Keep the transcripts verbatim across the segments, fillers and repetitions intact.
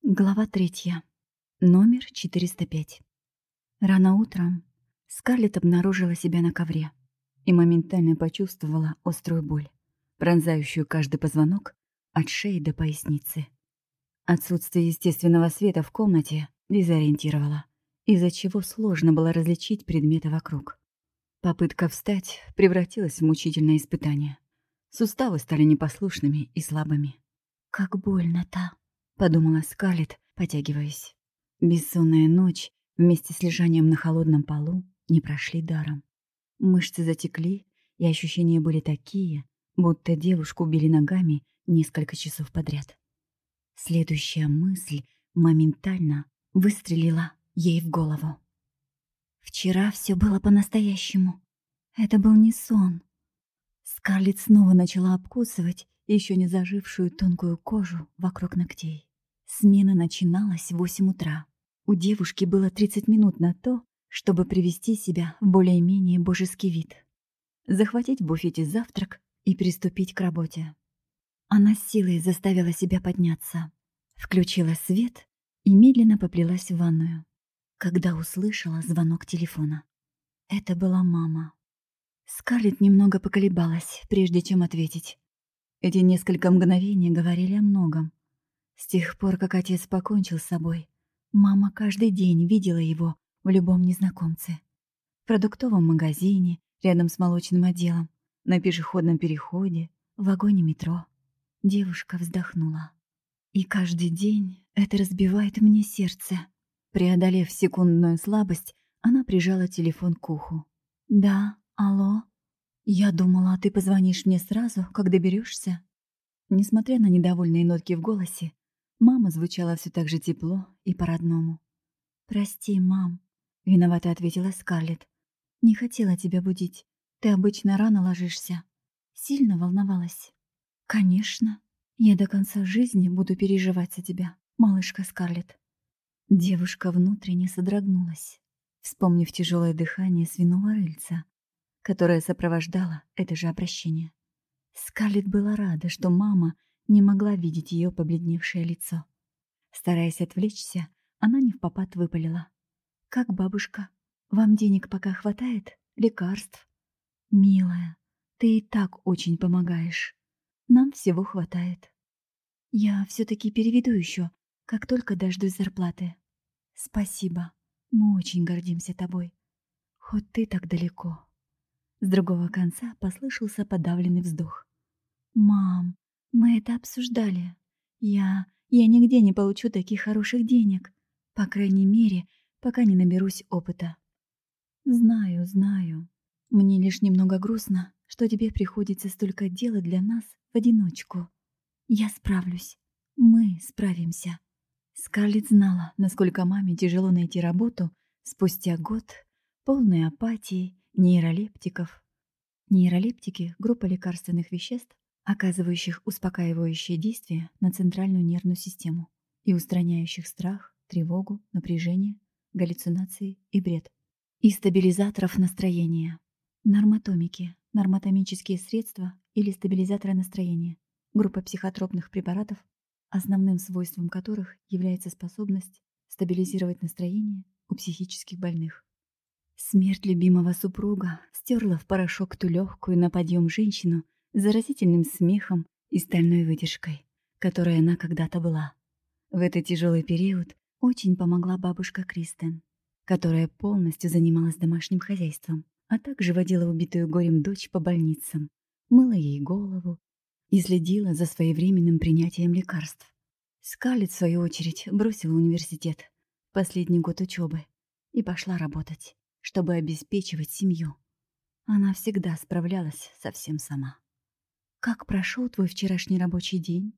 Глава третья. Номер четыреста пять. Рано утром Скарлетт обнаружила себя на ковре и моментально почувствовала острую боль, пронзающую каждый позвонок от шеи до поясницы. Отсутствие естественного света в комнате дезориентировало, из-за чего сложно было различить предметы вокруг. Попытка встать превратилась в мучительное испытание. Суставы стали непослушными и слабыми. «Как больно-то!» — подумала Скарлетт, потягиваясь. Бессонная ночь вместе с лежанием на холодном полу не прошли даром. Мышцы затекли, и ощущения были такие, будто девушку били ногами несколько часов подряд. Следующая мысль моментально выстрелила ей в голову. Вчера все было по-настоящему. Это был не сон. Скарлетт снова начала обкусывать еще не зажившую тонкую кожу вокруг ногтей. Смена начиналась в восемь утра. У девушки было тридцать минут на то, чтобы привести себя в более-менее божеский вид, захватить в буфете завтрак и приступить к работе. Она с силой заставила себя подняться, включила свет и медленно поплелась в ванную, когда услышала звонок телефона. Это была мама. Скарлетт немного поколебалась, прежде чем ответить. Эти несколько мгновений говорили о многом. С тех пор, как отец покончил с собой, мама каждый день видела его в любом незнакомце. В продуктовом магазине, рядом с молочным отделом, на пешеходном переходе, в вагоне метро. Девушка вздохнула. И каждый день это разбивает мне сердце. Преодолев секундную слабость, она прижала телефон к уху. «Да, алло? Я думала, ты позвонишь мне сразу, как доберешься». Несмотря на недовольные нотки в голосе, мама звучала все так же тепло и по-родному. «Прости, мам», — виновато ответила Скарлетт. «Не хотела тебя будить. Ты обычно рано ложишься. Сильно волновалась?» «Конечно. Я до конца жизни буду переживать за тебя, малышка Скарлетт». Девушка внутренне содрогнулась, вспомнив тяжелое дыхание свиного рыльца, которое сопровождало это же обращение. Скарлетт была рада, что мама не могла видеть ее побледневшее лицо. Стараясь отвлечься, она невпопад выпалила. «Как бабушка? Вам денег пока хватает? Лекарств?» «Милая, ты и так очень помогаешь. Нам всего хватает. Я все-таки переведу еще, как только дождусь зарплаты. Спасибо. Мы очень гордимся тобой. Хоть ты так далеко». С другого конца послышался подавленный вздох. «Мам, мы это обсуждали. Я... я нигде не получу таких хороших денег. По крайней мере, пока не наберусь опыта». «Знаю, знаю. Мне лишь немного грустно, что тебе приходится столько делать для нас в одиночку. Я справлюсь. Мы справимся». Скарлетт знала, насколько маме тяжело найти работу спустя год полной апатии, нейролептиков. Нейролептики — группа лекарственных веществ, оказывающих успокаивающее действие на центральную нервную систему и устраняющих страх, тревогу, напряжение, галлюцинации и бред. И стабилизаторов настроения. Нормотомики — нормотомические средства или стабилизаторы настроения. Группа психотропных препаратов, основным свойством которых является способность стабилизировать настроение у психических больных. Смерть любимого супруга стерла в порошок ту легкую на подъем женщину с заразительным смехом и стальной выдержкой, которой она когда-то была. В этот тяжелый период очень помогла бабушка Кристен, которая полностью занималась домашним хозяйством, а также водила убитую горем дочь по больницам, мыла ей голову и следила за своевременным принятием лекарств. Скарлетт, в свою очередь, бросила университет, последний год учебы, и пошла работать, чтобы обеспечивать семью. Она всегда справлялась совсем сама. «Как прошел твой вчерашний рабочий день?»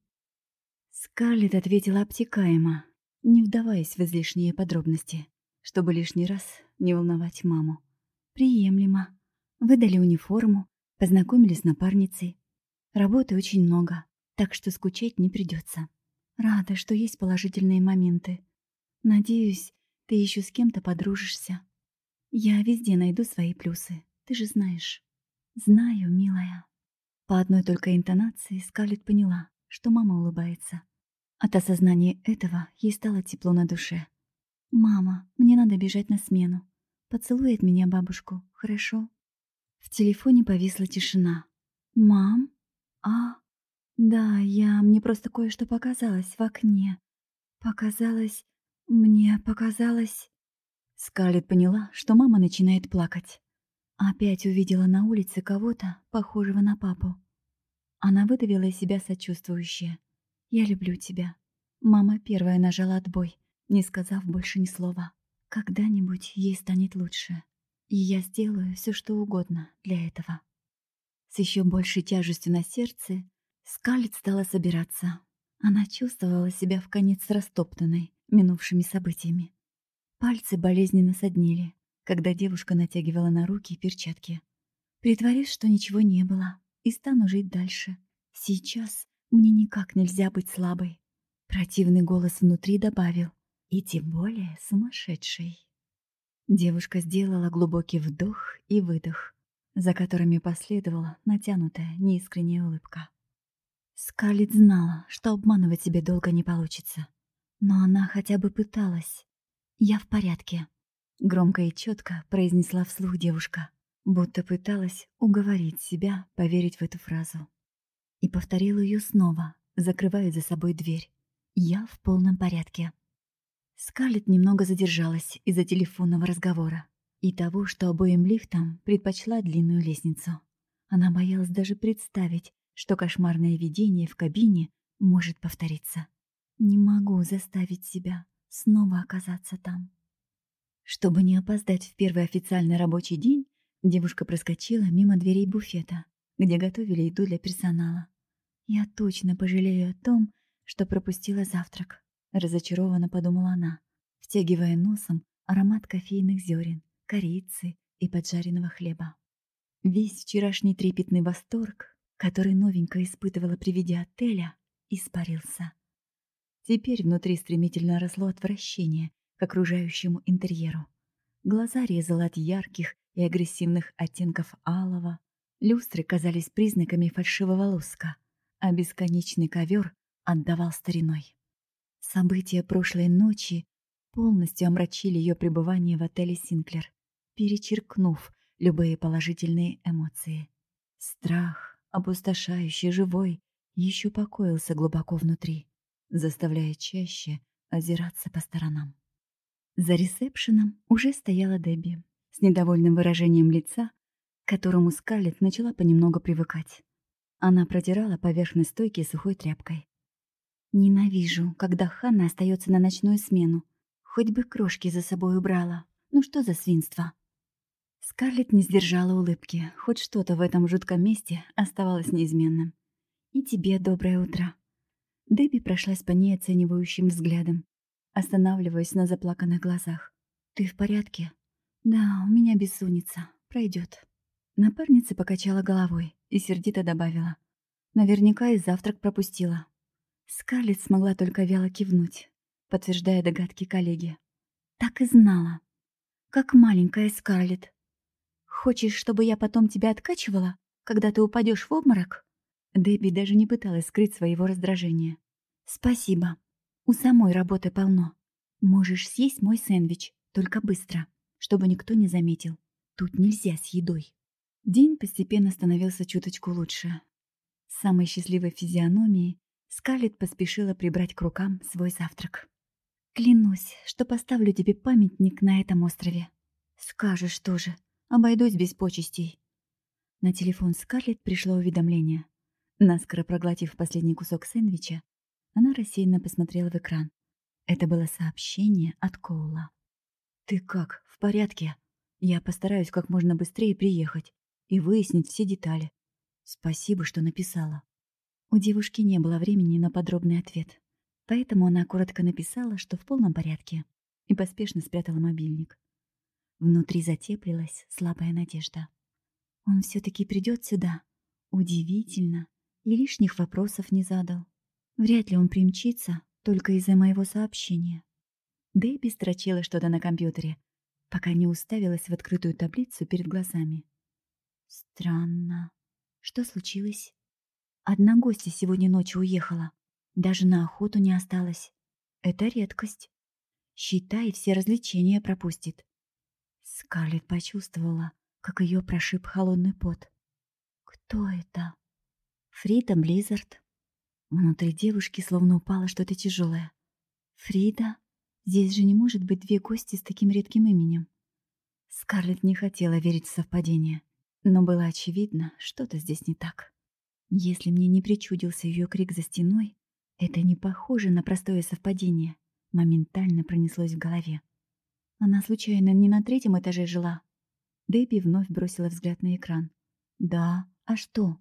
Скарлетт ответила обтекаемо, не вдаваясь в излишние подробности, чтобы лишний раз не волновать маму. «Приемлемо. Выдали униформу, познакомились с напарницей. Работы очень много, так что скучать не придется. Рада, что есть положительные моменты. Надеюсь, ты еще с кем-то подружишься. Я везде найду свои плюсы, ты же знаешь». «Знаю, милая». По одной только интонации Скарлетт поняла, что мама улыбается. От осознания этого ей стало тепло на душе. «Мама, мне надо бежать на смену. Поцелуй от меня бабушку, хорошо?» В телефоне повисла тишина. «Мам? А? Да, я... Мне просто кое-что показалось в окне. Показалось... Мне показалось...» Скарлетт поняла, что мама начинает плакать. Опять увидела на улице кого-то, похожего на папу. Она выдавила из себя сочувствующее. «Я люблю тебя». Мама первая нажала отбой, не сказав больше ни слова. Когда-нибудь ей станет лучше. И я сделаю все, что угодно для этого. С еще большей тяжестью на сердце Скарлетт стала собираться. Она чувствовала себя вконец растоптанной минувшими событиями. Пальцы болезненно соднили, когда девушка натягивала на руки перчатки. «Притворюсь, что ничего не было, и стану жить дальше. Сейчас мне никак нельзя быть слабой». Противный голос внутри добавил: «И тем более сумасшедшей». Девушка сделала глубокий вдох и выдох, за которыми последовала натянутая, неискренняя улыбка. Скарлетт знала, что обманывать себя долго не получится. Но она хотя бы пыталась. «Я в порядке», — громко и четко произнесла вслух девушка, будто пыталась уговорить себя поверить в эту фразу. И повторила ее снова, закрывая за собой дверь. «Я в полном порядке». Скарлетт немного задержалась из-за телефонного разговора и того, что обоим лифтам предпочла длинную лестницу. Она боялась даже представить, что кошмарное видение в кабине может повториться. «Не могу заставить себя снова оказаться там». Чтобы не опоздать в первый официальный рабочий день, девушка проскочила мимо дверей буфета, где готовили еду для персонала. «Я точно пожалею о том, что пропустила завтрак», — разочарованно подумала она, втягивая носом аромат кофейных зерен, корицы и поджаренного хлеба. Весь вчерашний трепетный восторг, который новенькая испытывала при виде отеля, испарился. Теперь внутри стремительно росло отвращение к окружающему интерьеру. Глаза резало от ярких и агрессивных оттенков алого, люстры казались признаками фальшивого лоска, а бесконечный ковер отдавал стариной. События прошлой ночи полностью омрачили ее пребывание в отеле «Синклер», перечеркнув любые положительные эмоции. Страх, опустошающий, живой, еще покоился глубоко внутри, заставляя чаще озираться по сторонам. За ресепшеном уже стояла Дебби с недовольным выражением лица, к которому Скарлетт начала понемногу привыкать. Она протирала поверхность стойки сухой тряпкой. «Ненавижу, когда Ханна остается на ночную смену. Хоть бы крошки за собой убрала. Ну что за свинство?» Скарлетт не сдержала улыбки. Хоть что-то в этом жутком месте оставалось неизменным. «И тебе доброе утро». Дебби прошлась по ней оценивающим взглядом, останавливаясь на заплаканных глазах. «Ты в порядке?» «Да, у меня бессонница. Пройдет». Напарница покачала головой и сердито добавила: «Наверняка и завтрак пропустила». Скарлетт смогла только вяло кивнуть, подтверждая догадки коллеги. «Так и знала. Как маленькая Скарлетт. Хочешь, чтобы я потом тебя откачивала, когда ты упадешь в обморок?» Дебби даже не пыталась скрыть своего раздражения. «Спасибо. У самой работы полно. Можешь съесть мой сэндвич, только быстро, чтобы никто не заметил. Тут нельзя с едой». День постепенно становился чуточку лучше. С самой счастливой физиономией Скарлетт поспешила прибрать к рукам свой завтрак. «Клянусь, что поставлю тебе памятник на этом острове. Скажешь тоже, обойдусь без почестей». На телефон Скарлетт пришло уведомление. Наскоро проглотив последний кусок сэндвича, она рассеянно посмотрела в экран. Это было сообщение от Коула. «Ты как, в порядке? Я постараюсь как можно быстрее приехать и выяснить все детали. Спасибо, что написала». У девушки не было времени на подробный ответ, поэтому она коротко написала, что в полном порядке, и поспешно спрятала мобильник. Внутри затеплилась слабая надежда. Он все-таки придет сюда? Удивительно. И лишних вопросов не задал. Вряд ли он примчится только из-за моего сообщения. Дэйби строчила что-то на компьютере, пока не уставилась в открытую таблицу перед глазами. Странно. Что случилось? Одна гостья сегодня ночью уехала. Даже на охоту не осталось. Это редкость. Считай, все развлечения пропустит. Скарлетт почувствовала, как ее прошиб холодный пот. Кто это? Фрида Близзард. Внутри девушки словно упало что-то тяжелое. Фрида? Здесь же не может быть две гости с таким редким именем. Скарлетт не хотела верить в совпадение, но было очевидно, что-то здесь не так. Если мне не причудился ее крик за стеной, это не похоже на простое совпадение. Моментально пронеслось в голове. Она случайно не на третьем этаже жила? Дебби вновь бросила взгляд на экран. Да, а что?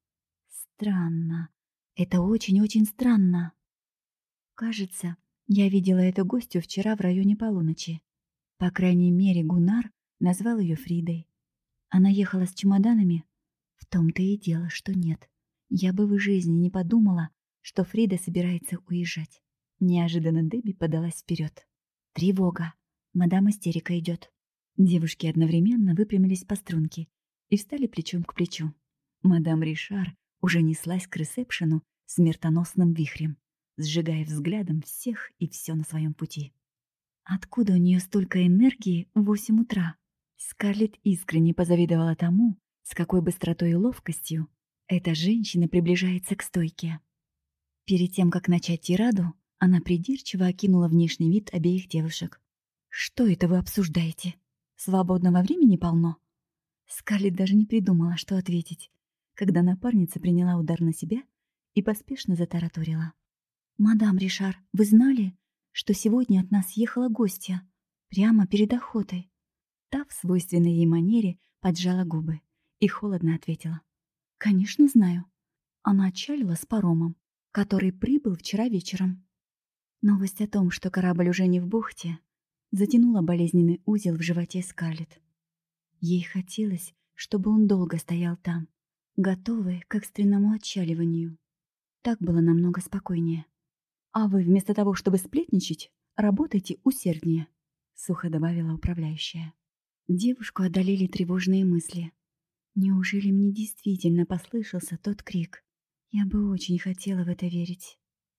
Странно. Это очень-очень странно. Кажется, я видела эту гостью вчера в районе полуночи. По крайней мере, Гуннар назвал ее Фридой. Она ехала с чемоданами? В том-то и дело, что нет. Я бы в жизни не подумала, что Фрида собирается уезжать. Неожиданно Дебби подалась вперед. Тревога. Мадам истерика идет. Девушки одновременно выпрямились по струнке и встали плечом к плечу. Мадам Ришар уже неслась к ресепшену смертоносным вихрем, сжигая взглядом всех и все на своем пути. Откуда у нее столько энергии в восемь утра? Скарлетт искренне позавидовала тому, с какой быстротой и ловкостью эта женщина приближается к стойке. Перед тем, как начать тираду, она придирчиво окинула внешний вид обеих девушек. «Что это вы обсуждаете? Свободного времени полно?» Скарлетт даже не придумала, что ответить, когда напарница приняла удар на себя и поспешно затараторила. «Мадам Ришар, вы знали, что сегодня от нас ехала гостья? Прямо перед охотой?» Та в свойственной ей манере поджала губы и холодно ответила. «Конечно, знаю. Она отчалила с паромом, который прибыл вчера вечером». Новость о том, что корабль уже не в бухте, затянула болезненный узел в животе Скарлетт. Ей хотелось, чтобы он долго стоял там, готовый к экстренному отчаливанию. Так было намного спокойнее. «А вы вместо того, чтобы сплетничать, работайте усерднее», — сухо добавила управляющая. Девушку одолели тревожные мысли. Неужели мне действительно послышался тот крик? Я бы очень хотела в это верить.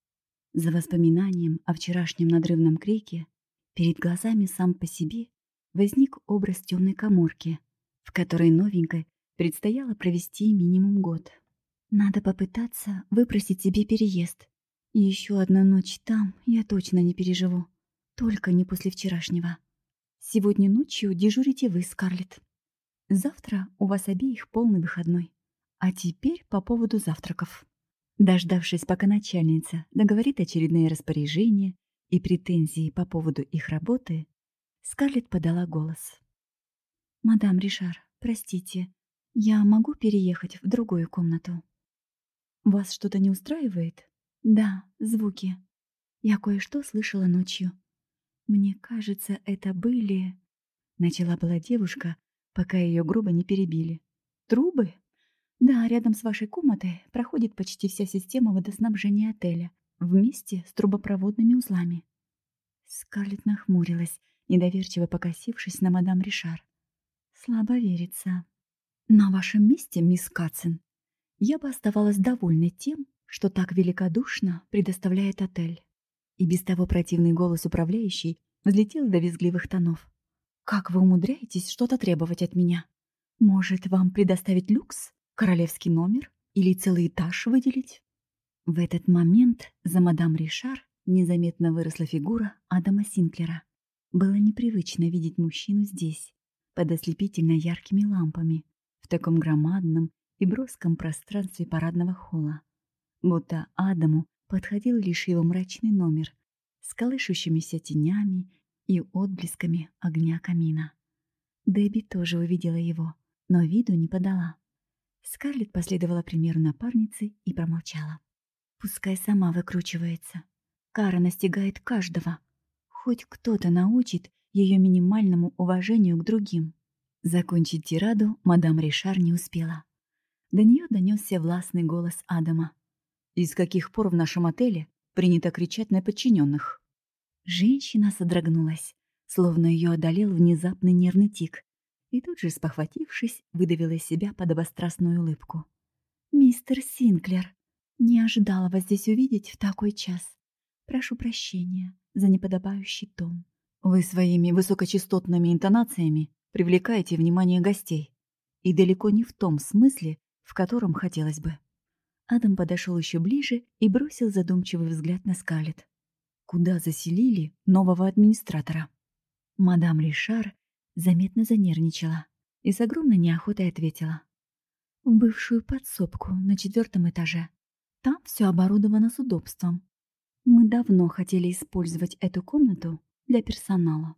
За воспоминанием о вчерашнем надрывном крике перед глазами сам по себе возник образ темной каморки, в которой новенькой предстояло провести минимум год. Надо попытаться выпросить себе переезд. И еще одну ночь там я точно не переживу. Только не после вчерашнего. Сегодня ночью дежурите вы, Скарлетт. Завтра у вас обеих полный выходной. А теперь по поводу завтраков». Дождавшись, пока начальница договорит очередные распоряжения и претензии по поводу их работы, Скарлетт подала голос. «Мадам Ришар, простите, я могу переехать в другую комнату?» «Вас что-то не устраивает?» «Да, звуки. Я кое-что слышала ночью. Мне кажется, это были...» Начала была девушка, пока ее грубо не перебили. «Трубы? Да, рядом с вашей комнатой проходит почти вся система водоснабжения отеля, вместе с трубопроводными узлами». Скарлетт нахмурилась, недоверчиво покосившись на мадам Ришар. «Слабо верится. На вашем месте, мисс Катсон, я бы оставалась довольной тем, что так великодушно предоставляет отель». И без того противный голос управляющей взлетел до визгливых тонов. «Как вы умудряетесь что-то требовать от меня? Может, вам предоставить люкс, королевский номер или целый этаж выделить?» В этот момент за мадам Ришар незаметно выросла фигура Адама Синклера. Было непривычно видеть мужчину здесь, под ослепительно яркими лампами, в таком громадном и броском пространстве парадного холла. Будто Адаму подходил лишь его мрачный номер с колышущимися тенями и отблесками огня камина. Дебби тоже увидела его, но виду не подала. Скарлетт последовала примеру напарницы и промолчала. Пускай сама выкручивается. Кара настигает каждого. Хоть кто-то научит ее минимальному уважению к другим. Закончить тираду мадам Ришар не успела. До нее донесся властный голос Адама. «Из каких пор в нашем отеле принято кричать на подчиненных?» Женщина содрогнулась, словно ее одолел внезапный нервный тик, и тут же, спохватившись, выдавила из себя подобострастную улыбку. «Мистер Синклер, «Не ожидала вас здесь увидеть в такой час. Прошу прощения за неподобающий тон». Вы своими высокочастотными интонациями привлекаете внимание гостей. И далеко не в том смысле, в котором хотелось бы. Адам подошел еще ближе и бросил задумчивый взгляд на Скарлетт. Куда заселили нового администратора? Мадам Ришар заметно занервничала и с огромной неохотой ответила. В бывшую подсобку на четвертом этаже. Там все оборудовано с удобством. Мы давно хотели использовать эту комнату для персонала.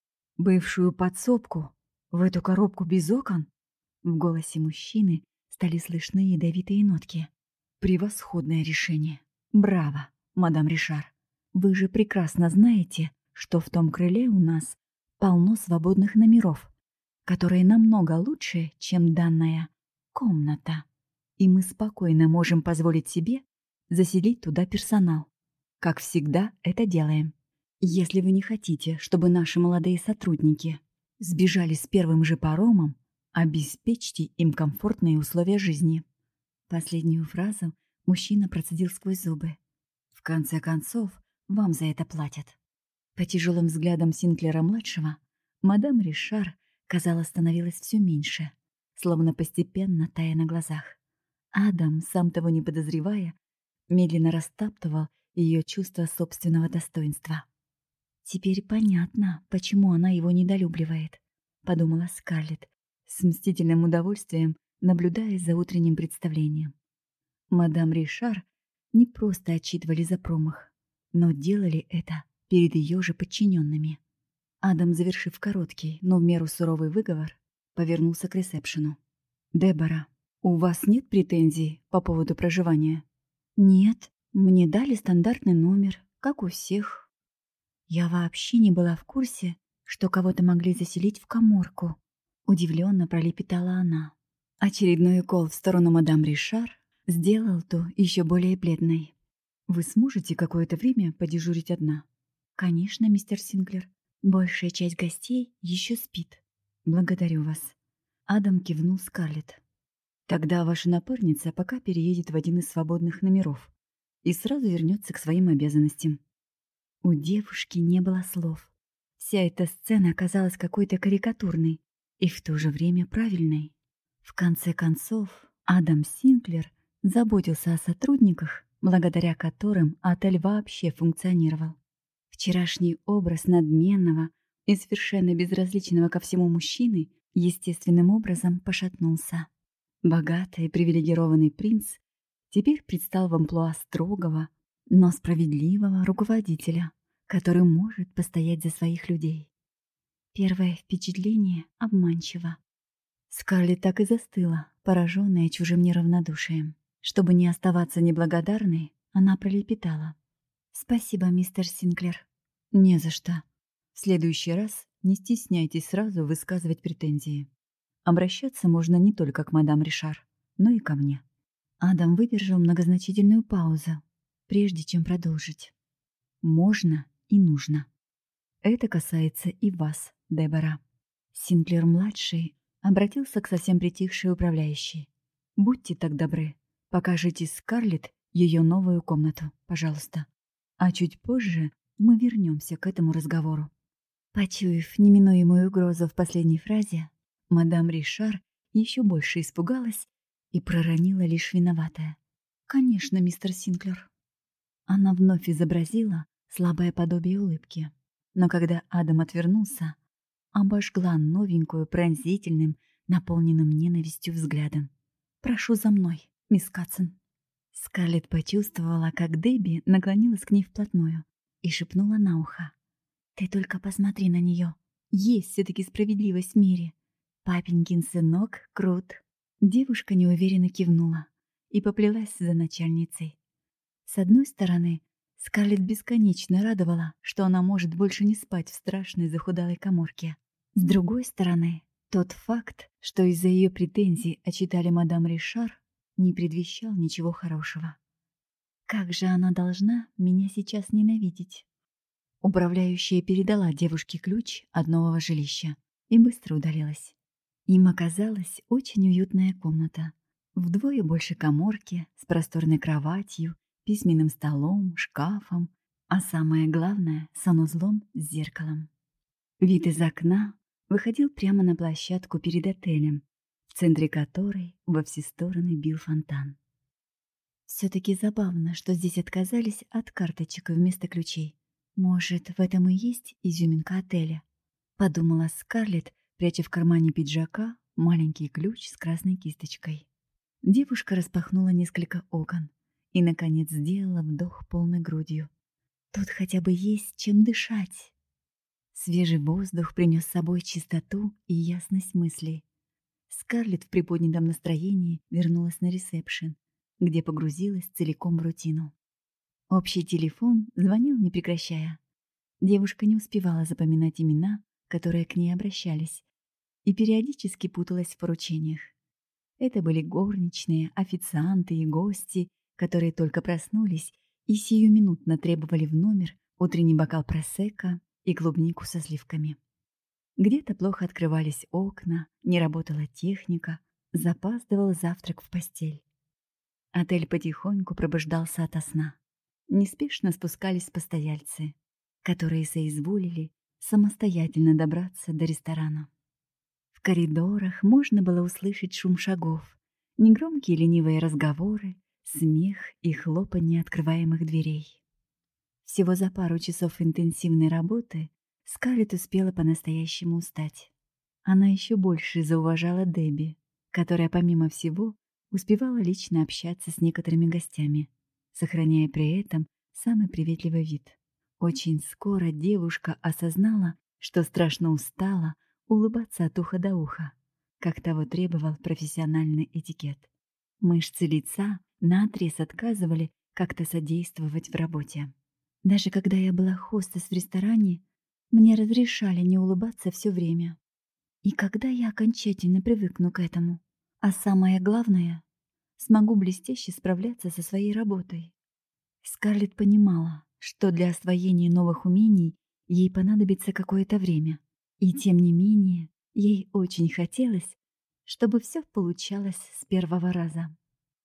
Бывшую подсобку? В эту коробку без окон? В голосе мужчины стали слышны ядовитые нотки. Превосходное решение. Браво, мадам Ришар. Вы же прекрасно знаете, что в том крыле у нас полно свободных номеров, которые намного лучше, чем данная комната. И мы спокойно можем позволить себе заселить туда персонал. Как всегда это делаем. Если вы не хотите, чтобы наши молодые сотрудники сбежали с первым же паромом, обеспечьте им комфортные условия жизни. Последнюю фразу мужчина процедил сквозь зубы. В конце концов, вам за это платят. По тяжелым взглядам Синклера-младшего, мадам Ришар, казалось, становилась все меньше, словно постепенно тая на глазах. Адам, сам того не подозревая, медленно растаптывал ее чувство собственного достоинства. «Теперь понятно, почему она его недолюбливает», — подумала Скарлетт, с мстительным удовольствием наблюдая за утренним представлением. Мадам Ришар не просто отчитывали за промах, но делали это перед ее же подчиненными. Адам, завершив короткий, но в меру суровый выговор, повернулся к ресепшену. «Дебора, у вас нет претензий по поводу проживания?» «Нет, мне дали стандартный номер, как у всех. Я вообще не была в курсе, что кого-то могли заселить в каморку», — удивленно пролепетала она. Очередной укол в сторону мадам Ришар сделал ту еще более бледной. «Вы сможете какое-то время подежурить одна?» «Конечно, мистер Синклер. Большая часть гостей еще спит. Благодарю вас». Адам кивнул Скарлетт. «Тогда ваша напарница пока переедет в один из свободных номеров и сразу вернется к своим обязанностям». У девушки не было слов. Вся эта сцена оказалась какой-то карикатурной и в то же время правильной. В конце концов, Адам Синклер заботился о сотрудниках, благодаря которым отель вообще функционировал. Вчерашний образ надменного и совершенно безразличного ко всему мужчины естественным образом пошатнулся. Богатый и привилегированный принц теперь предстал в амплуа строгого, но справедливого руководителя, который может постоять за своих людей. Первое впечатление обманчиво. Скарлетт так и застыла, пораженная чужим неравнодушием. Чтобы не оставаться неблагодарной, она пролепетала. «Спасибо, мистер Синклер». «Не за что. В следующий раз не стесняйтесь сразу высказывать претензии. Обращаться можно не только к мадам Ришар, но и ко мне». Адам выдержал многозначительную паузу, прежде чем продолжить. «Можно и нужно. Это касается и вас, Дебора». Синклер-младший обратился к совсем притихшей управляющей. «Будьте так добры, покажите Скарлетт ее новую комнату, пожалуйста. А чуть позже мы вернемся к этому разговору». Почуяв неминуемую угрозу в последней фразе, мадам Ришар еще больше испугалась и проронила лишь виноватая. «Конечно, мистер Синклер». Она вновь изобразила слабое подобие улыбки, но когда Адам отвернулся, обожгла новенькую пронзительным, наполненным ненавистью взглядом. «Прошу за мной, мисс Катсон». Скарлетт почувствовала, как Дебби наклонилась к ней вплотную и шепнула на ухо. «Ты только посмотри на нее. Есть все-таки справедливость в мире. Папенькин сынок крут». Девушка неуверенно кивнула и поплелась за начальницей. С одной стороны, Скарлетт бесконечно радовала, что она может больше не спать в страшной захудалой каморке. С другой стороны, тот факт, что из-за ее претензий отчитали мадам Ришар, не предвещал ничего хорошего. Как же она должна меня сейчас ненавидеть? Управляющая передала девушке ключ от нового жилища и быстро удалилась. Им оказалась очень уютная комната, Вдвое больше каморки с просторной кроватью, письменным столом, шкафом, а самое главное — санузлом с зеркалом. Вид из окна выходил прямо на площадку перед отелем, в центре которой во все стороны бил фонтан. Все-таки забавно, что здесь отказались от карточек вместо ключей. Может, в этом и есть изюминка отеля? Подумала Скарлетт, пряча в кармане пиджака маленький ключ с красной кисточкой. Девушка распахнула несколько окон и, наконец, сделала вдох полной грудью. Тут хотя бы есть чем дышать. Свежий воздух принес с собой чистоту и ясность мыслей. Скарлетт в приподнятом настроении вернулась на ресепшн, где погрузилась целиком в рутину. Общий телефон звонил, не прекращая. Девушка не успевала запоминать имена, которые к ней обращались, и периодически путалась в поручениях. Это были горничные, официанты и гости, которые только проснулись и сиюминутно требовали в номер утренний бокал просекко и клубнику со сливками. Где-то плохо открывались окна, не работала техника, запаздывал завтрак в постель. Отель потихоньку пробуждался ото сна. Неспешно спускались постояльцы, которые соизволили самостоятельно добраться до ресторана. В коридорах можно было услышать шум шагов, негромкие ленивые разговоры, смех и хлопанье открываемых дверей. Всего за пару часов интенсивной работы Скарлетт успела по-настоящему устать. Она еще больше зауважала Дебби, которая, помимо всего, успевала лично общаться с некоторыми гостями, сохраняя при этом самый приветливый вид. Очень скоро девушка осознала, что страшно устала улыбаться от уха до уха, как того требовал профессиональный этикет. Мышцы лица наотрез отказывали как-то содействовать в работе. Даже когда я была хостес в ресторане, мне разрешали не улыбаться все время. И когда я окончательно привыкну к этому, а самое главное, смогу блестяще справляться со своей работой. Скарлетт понимала, что для освоения новых умений ей понадобится какое-то время, и тем не менее ей очень хотелось, чтобы все получалось с первого раза.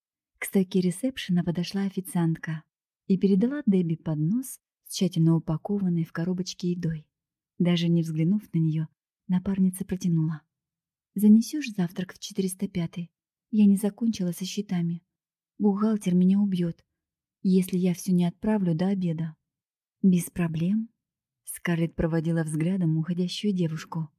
К стойке ресепшена подошла официантка и передала Дебби поднос с тщательно упакованной в коробочке едой. Даже не взглянув на нее, напарница протянула: «Занесешь завтрак в четыреста пятый? Я не закончила со счетами. Бухгалтер меня убьет, если я все не отправлю до обеда». «Без проблем», — Скарлетт проводила взглядом уходящую девушку.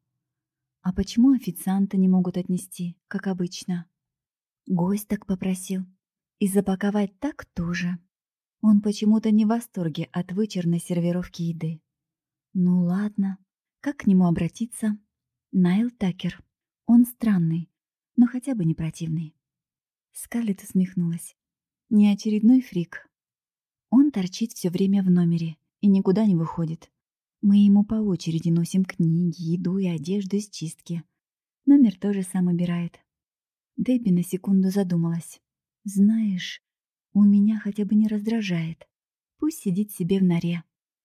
«А почему официанты не могут отнести, как обычно?» «Гость так попросил. И запаковать так тоже». Он почему-то не в восторге от вычурной сервировки еды. «Ну ладно, как к нему обратиться?» «Найл Такер. Он странный, но хотя бы не противный». Скарлетт усмехнулась. «Не очередной фрик. Он торчит все время в номере и никуда не выходит. Мы ему по очереди носим книги, еду и одежду из чистки. Номер тоже сам убирает». Дебби на секунду задумалась. «Знаешь, у меня хотя бы не раздражает. Пусть сидит себе в норе.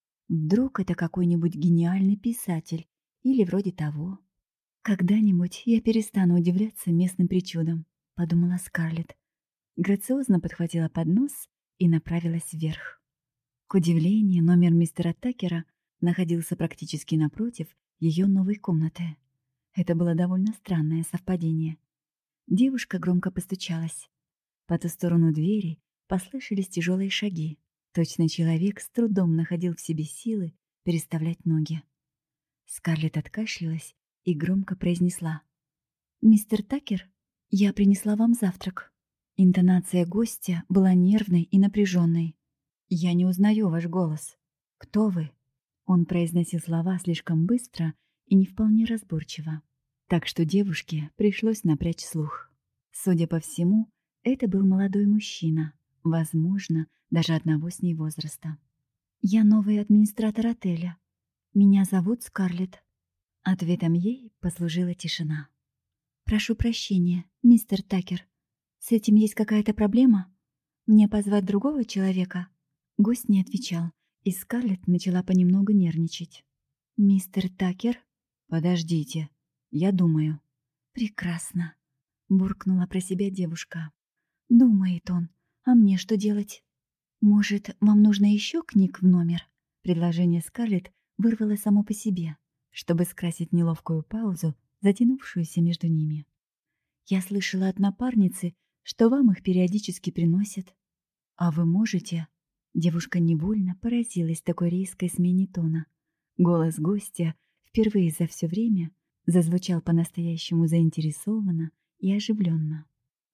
Вдруг это какой-нибудь гениальный писатель или вроде того. Когда-нибудь я перестану удивляться местным причудам», — подумала Скарлетт. Грациозно подхватила поднос и направилась вверх. К удивлению, номер мистера Такера находился практически напротив ее новой комнаты. Это было довольно странное совпадение. Девушка громко постучалась. По ту сторону двери послышались тяжелые шаги. Точно человек с трудом находил в себе силы переставлять ноги. Скарлетт откашлялась и громко произнесла: «Мистер Такер, я принесла вам завтрак». Интонация гостя была нервной и напряженной. «Я не узнаю ваш голос. Кто вы?» Он произносил слова слишком быстро и не вполне разборчиво, так что девушке пришлось напрячь слух. Судя по всему, это был молодой мужчина, возможно, даже одного с ней возраста. «Я новый администратор отеля. Меня зовут Скарлетт». Ответом ей послужила тишина. «Прошу прощения, мистер Такер. С этим есть какая-то проблема? Мне позвать другого человека?» Гость не отвечал, и Скарлетт начала понемногу нервничать. «Мистер Такер?» «Подождите, я думаю». «Прекрасно», — буркнула про себя девушка. Думает он. А мне что делать? Может, вам нужно еще книг в номер? Предложение Скарлетт вырвалось само по себе, чтобы скрасить неловкую паузу, затянувшуюся между ними. Я слышала от напарницы, что вам их периодически приносят. А вы можете? Девушка невольно поразилась такой резкой смене тона. Голос гостя впервые за все время зазвучал по-настоящему заинтересованно и оживленно.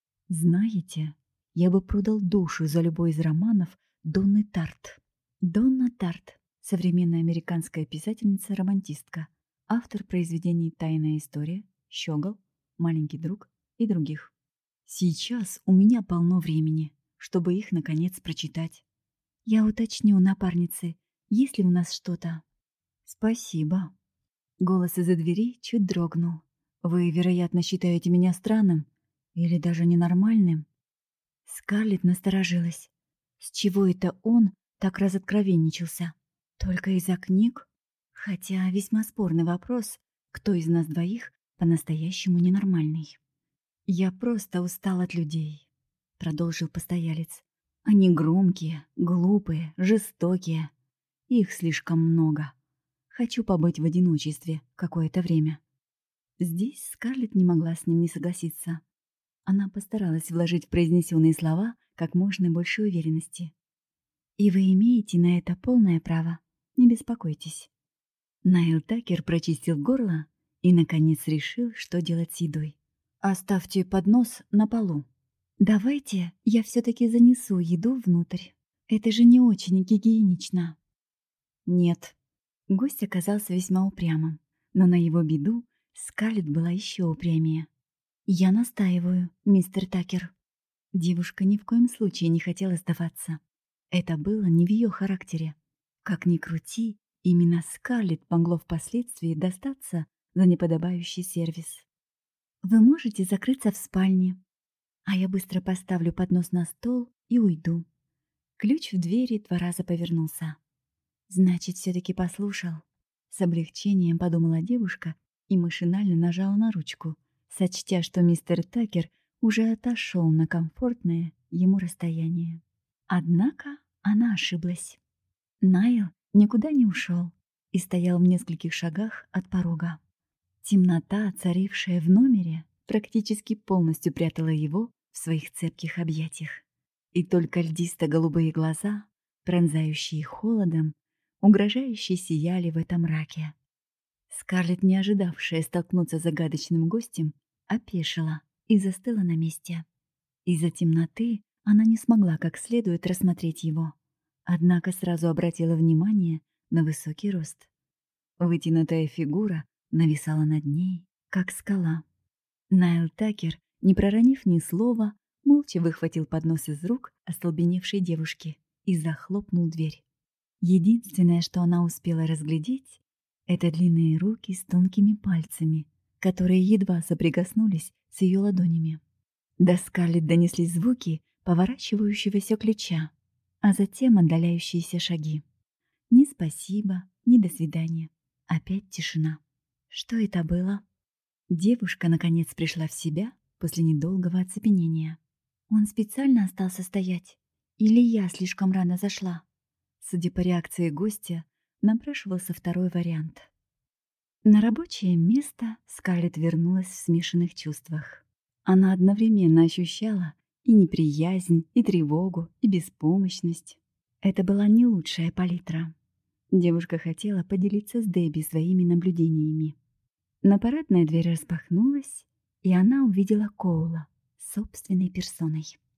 Знаете, я бы продал душу за любой из романов Донны Тарт. Донна Тарт — современная американская писательница-романтистка, автор произведений «Тайная история», «Щегол», «Маленький друг» и других. Сейчас у меня полно времени, чтобы их, наконец, прочитать. Я уточню у напарницы, есть ли у нас что-то. Спасибо. Голос из-за двери чуть дрогнул. Вы, вероятно, считаете меня странным или даже ненормальным? Скарлетт насторожилась. С чего это он так разоткровенничался? Только из-за книг? Хотя весьма спорный вопрос, кто из нас двоих по-настоящему ненормальный. «Я просто устал от людей», — продолжил постоялец. «Они громкие, глупые, жестокие. Их слишком много. Хочу побыть в одиночестве какое-то время». Здесь Скарлетт не могла с ним не согласиться. Она постаралась вложить в произнесенные слова как можно больше уверенности. «И вы имеете на это полное право. Не беспокойтесь». Найл Такер прочистил горло и, наконец, решил, что делать с едой. «Оставьте поднос на полу. Давайте я все-таки занесу еду внутрь. Это же не очень гигиенично». «Нет». Гость оказался весьма упрямым, но на его беду Скарлетт была еще упрямее. «Я настаиваю, мистер Такер». Девушка ни в коем случае не хотела сдаваться. Это было не в ее характере. Как ни крути, именно Скарлетт могло впоследствии достаться за неподобающий сервис. «Вы можете закрыться в спальне, а я быстро поставлю поднос на стол и уйду». Ключ в двери два раза повернулся. «Значит, все-таки послушал». С облегчением подумала девушка и машинально нажала на ручку, сочтя, что мистер Такер уже отошел на комфортное ему расстояние. Однако она ошиблась. Найл никуда не ушел и стоял в нескольких шагах от порога. Темнота, царившая в номере, практически полностью прятала его в своих цепких объятиях. И только льдисто-голубые глаза, пронзающие холодом, угрожающе сияли в этом мраке. Скарлетт, не ожидавшая столкнуться с загадочным гостем, опешила и застыла на месте. Из-за темноты она не смогла как следует рассмотреть его, однако сразу обратила внимание на высокий рост. Вытянутая фигура нависала над ней, как скала. Найл Такер, не проронив ни слова, молча выхватил поднос из рук остолбеневшей девушки и захлопнул дверь. Единственное, что она успела разглядеть, это длинные руки с тонкими пальцами, которые едва соприкоснулись с ее ладонями. До Скарлетт донеслись звуки поворачивающегося ключа, а затем отдаляющиеся шаги. Ни спасибо, ни до свидания. Опять тишина. Что это было? Девушка наконец пришла в себя после недолгого оцепенения. Он специально остался стоять? Или я слишком рано зашла? Судя по реакции гостя, напрашивался второй вариант. На рабочее место Скарлетт вернулась в смешанных чувствах. Она одновременно ощущала и неприязнь, и тревогу, и беспомощность. Это была не лучшая палитра. Девушка хотела поделиться с Дебби своими наблюдениями. Но парадная дверь распахнулась, и она увидела Коула собственной персоной.